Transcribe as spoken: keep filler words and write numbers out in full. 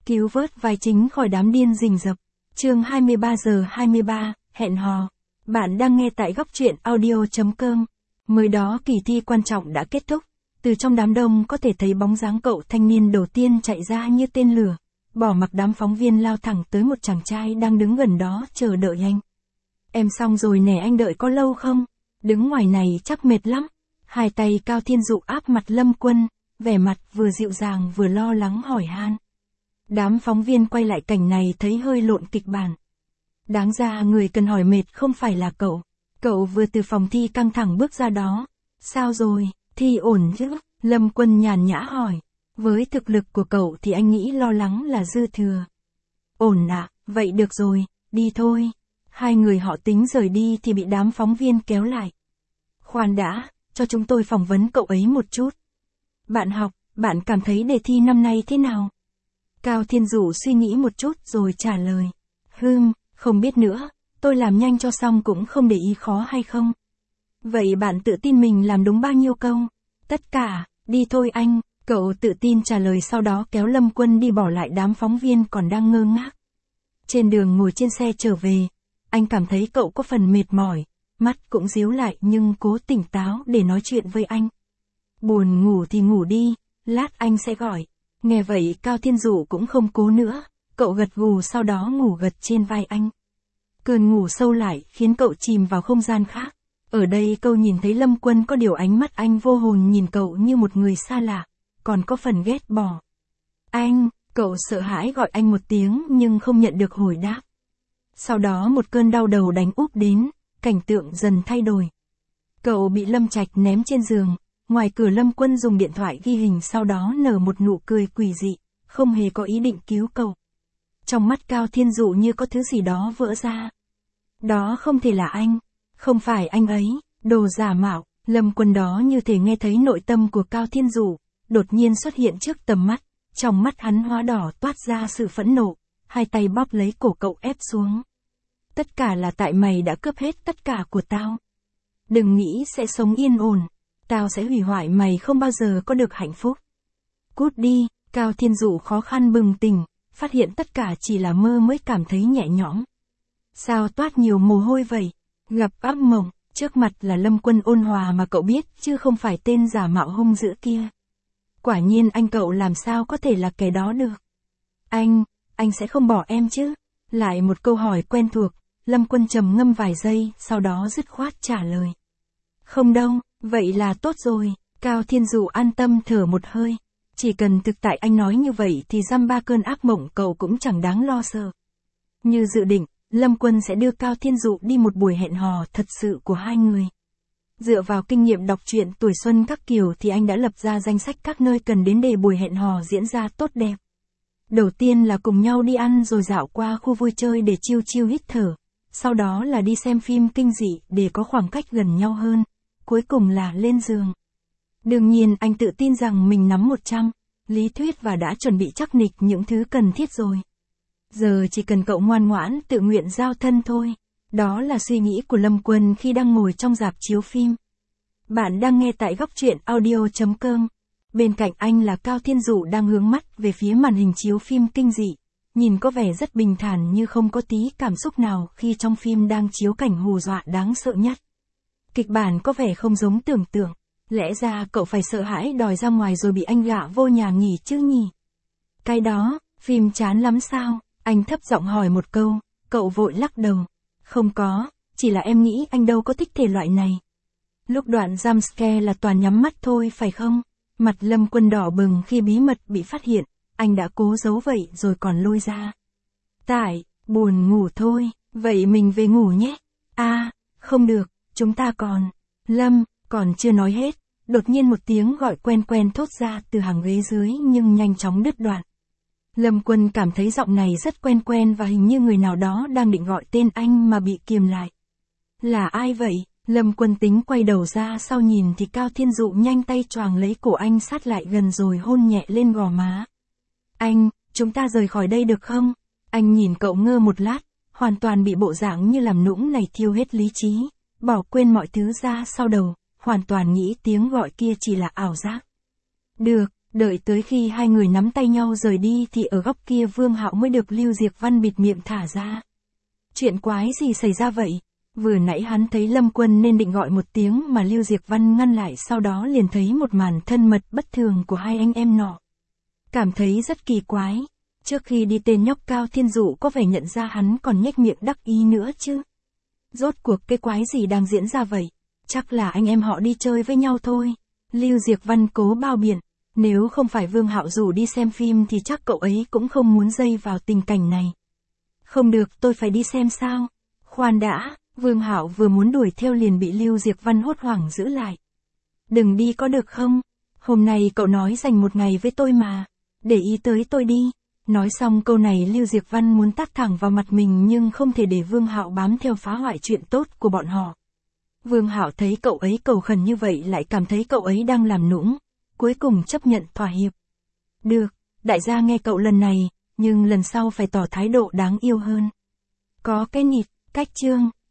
cứu vớt vai chính khỏi đám điên rình rập. Chương hai mươi ba giờ hai mươi ba, hẹn hò. Bạn đang nghe tại góc truyện audio chấm com. Mới đó kỳ thi quan trọng đã kết thúc. Từ trong đám đông có thể thấy bóng dáng cậu thanh niên đầu tiên chạy ra như tên lửa. Bỏ mặc đám phóng viên lao thẳng tới một chàng trai đang đứng gần đó chờ đợi anh. Em xong rồi nè, anh đợi có lâu không? Đứng ngoài này chắc mệt lắm. Hai tay Cao Thiên Dụ áp mặt Lâm Quân, vẻ mặt vừa dịu dàng vừa lo lắng hỏi han. Đám phóng viên quay lại cảnh này thấy hơi lộn kịch bản. Đáng ra người cần hỏi mệt không phải là cậu. Cậu vừa từ phòng thi căng thẳng bước ra đó. Sao rồi, thi ổn chứ? Lâm Quân nhàn nhã hỏi. Với thực lực của cậu thì anh nghĩ lo lắng là dư thừa. Ổn ạ, à, vậy được rồi, đi thôi. Hai người họ tính rời đi thì bị đám phóng viên kéo lại. Khoan đã, cho chúng tôi phỏng vấn cậu ấy một chút. Bạn học, bạn cảm thấy đề thi năm nay thế nào? Cao Thiên Dụ suy nghĩ một chút rồi trả lời. Hừm, không biết nữa, tôi làm nhanh cho xong cũng không để ý khó hay không. Vậy bạn tự tin mình làm đúng bao nhiêu câu? Tất cả, đi thôi anh, cậu tự tin trả lời, sau đó kéo Lâm Quân đi bỏ lại đám phóng viên còn đang ngơ ngác. Trên đường ngồi trên xe trở về, anh cảm thấy cậu có phần mệt mỏi, mắt cũng díu lại nhưng cố tỉnh táo để nói chuyện với anh. Buồn ngủ thì ngủ đi, lát anh sẽ gọi. Nghe vậy Cao Thiên Dụ cũng không cố nữa, cậu gật gù sau đó ngủ gật trên vai anh. Cơn ngủ sâu lại khiến cậu chìm vào không gian khác. Ở đây cậu nhìn thấy Lâm Quân có điều ánh mắt anh vô hồn nhìn cậu như một người xa lạ, còn có phần ghét bỏ. Anh, cậu sợ hãi gọi anh một tiếng nhưng không nhận được hồi đáp. Sau đó một cơn đau đầu đánh úp đến, cảnh tượng dần thay đổi. Cậu bị Lâm Trạch ném trên giường, ngoài cửa Lâm Quân dùng điện thoại ghi hình sau đó nở một nụ cười quỷ dị, không hề có ý định cứu cậu. Trong mắt Cao Thiên Dụ như có thứ gì đó vỡ ra. Đó không thể là anh, không phải anh ấy, đồ giả mạo. Lâm Quân đó như thể nghe thấy nội tâm của Cao Thiên Dụ, đột nhiên xuất hiện trước tầm mắt, trong mắt hắn hóa đỏ toát ra sự phẫn nộ, hai tay bóp lấy cổ cậu ép xuống. Tất cả là tại mày đã cướp hết tất cả của tao. Đừng nghĩ sẽ sống yên ổn, tao sẽ hủy hoại mày, không bao giờ có được hạnh phúc. Cút đi. Cao Thiên Dụ khó khăn bừng tỉnh, phát hiện tất cả chỉ là mơ mới cảm thấy nhẹ nhõm. Sao toát nhiều mồ hôi vậy? Gặp ác mộng, trước mặt là Lâm Quân ôn hòa mà cậu biết chứ không phải tên giả mạo hung dữ kia. Quả nhiên anh, cậu làm sao có thể là kẻ đó được? Anh, anh sẽ không bỏ em chứ? Lại một câu hỏi quen thuộc, Lâm Quân trầm ngâm vài giây, sau đó dứt khoát trả lời. Không đâu, vậy là tốt rồi. Cao Thiên Dụ an tâm thở một hơi. Chỉ cần thực tại anh nói như vậy thì dăm ba cơn ác mộng cậu cũng chẳng đáng lo sợ. Như dự định, Lâm Quân sẽ đưa Cao Thiên Dụ đi một buổi hẹn hò thật sự của hai người. Dựa vào kinh nghiệm đọc truyện tuổi xuân các kiểu thì anh đã lập ra danh sách các nơi cần đến để buổi hẹn hò diễn ra tốt đẹp. Đầu tiên là cùng nhau đi ăn rồi dạo qua khu vui chơi để chill chill hít thở. Sau đó là đi xem phim kinh dị để có khoảng cách gần nhau hơn. Cuối cùng là lên giường. Đương nhiên anh tự tin rằng mình nắm một trăm lý thuyết và đã chuẩn bị chắc nịch những thứ cần thiết rồi. Giờ chỉ cần cậu ngoan ngoãn tự nguyện giao thân thôi. Đó là suy nghĩ của Lâm Quân khi đang ngồi trong rạp chiếu phim. Bạn đang nghe tại góc truyện audio chấm com. Bên cạnh anh là Cao Thiên Dụ đang hướng mắt về phía màn hình chiếu phim kinh dị. Nhìn có vẻ rất bình thản như không có tí cảm xúc nào khi trong phim đang chiếu cảnh hù dọa đáng sợ nhất. Kịch bản có vẻ không giống tưởng tượng. Lẽ ra cậu phải sợ hãi đòi ra ngoài rồi bị anh gạ vô nhà nghỉ chứ nhỉ? Cái đó, phim chán lắm sao? Anh thấp giọng hỏi một câu, cậu vội lắc đầu. Không có, chỉ là em nghĩ anh đâu có thích thể loại này. Lúc đoạn jumpscare là toàn nhắm mắt thôi phải không? Mặt Lâm Quân đỏ bừng khi bí mật bị phát hiện, anh đã cố giấu vậy rồi còn lôi ra. Tại, buồn ngủ thôi, vậy mình về ngủ nhé. À, không được, chúng ta còn. Lâm, còn chưa nói hết, đột nhiên một tiếng gọi quen quen thốt ra từ hàng ghế dưới nhưng nhanh chóng đứt đoạn. Lâm Quân cảm thấy giọng này rất quen quen và hình như người nào đó đang định gọi tên anh mà bị kiềm lại. Là ai vậy? Lâm Quân tính quay đầu ra sau nhìn thì Cao Thiên Dụ nhanh tay choàng lấy cổ anh sát lại gần rồi hôn nhẹ lên gò má. Anh, chúng ta rời khỏi đây được không? Anh nhìn cậu ngơ một lát, hoàn toàn bị bộ dạng như làm nũng này thiêu hết lý trí, bỏ quên mọi thứ ra sau đầu, hoàn toàn nghĩ tiếng gọi kia chỉ là ảo giác. Được, Đợi tới khi hai người nắm tay nhau rời đi thì ở góc kia Vương Hạo mới được Lưu Diệc Văn bịt miệng thả ra. Chuyện quái gì xảy ra vậy? Vừa nãy hắn thấy Lâm Quân nên định gọi một tiếng mà Lưu Diệc Văn ngăn lại, sau đó liền thấy một màn thân mật bất thường của hai anh em nọ. Cảm thấy rất kỳ quái. Trước khi đi tên nhóc Cao Thiên Dụ có vẻ nhận ra hắn còn nhếch miệng đắc ý nữa chứ. Rốt cuộc cái quái gì đang diễn ra vậy? Chắc là anh em họ đi chơi với nhau thôi. Lưu Diệc Văn cố bao biện. Nếu không phải Vương Hạo rủ đi xem phim thì chắc cậu ấy cũng không muốn dây vào tình cảnh này. Không được, tôi phải đi xem sao? Khoan đã, Vương Hạo vừa muốn đuổi theo liền bị Lưu Diệc Văn hốt hoảng giữ lại. Đừng đi có được không? Hôm nay cậu nói dành một ngày với tôi mà. Để ý tới tôi đi. Nói xong câu này Lưu Diệc Văn muốn tát thẳng vào mặt mình nhưng không thể để Vương Hạo bám theo phá hoại chuyện tốt của bọn họ. Vương Hạo thấy cậu ấy cầu khẩn như vậy lại cảm thấy cậu ấy đang làm nũng. Cuối cùng chấp nhận thỏa hiệp. Được, đại gia nghe cậu lần này, nhưng lần sau phải tỏ thái độ đáng yêu hơn. Có cái nịt, cách chương.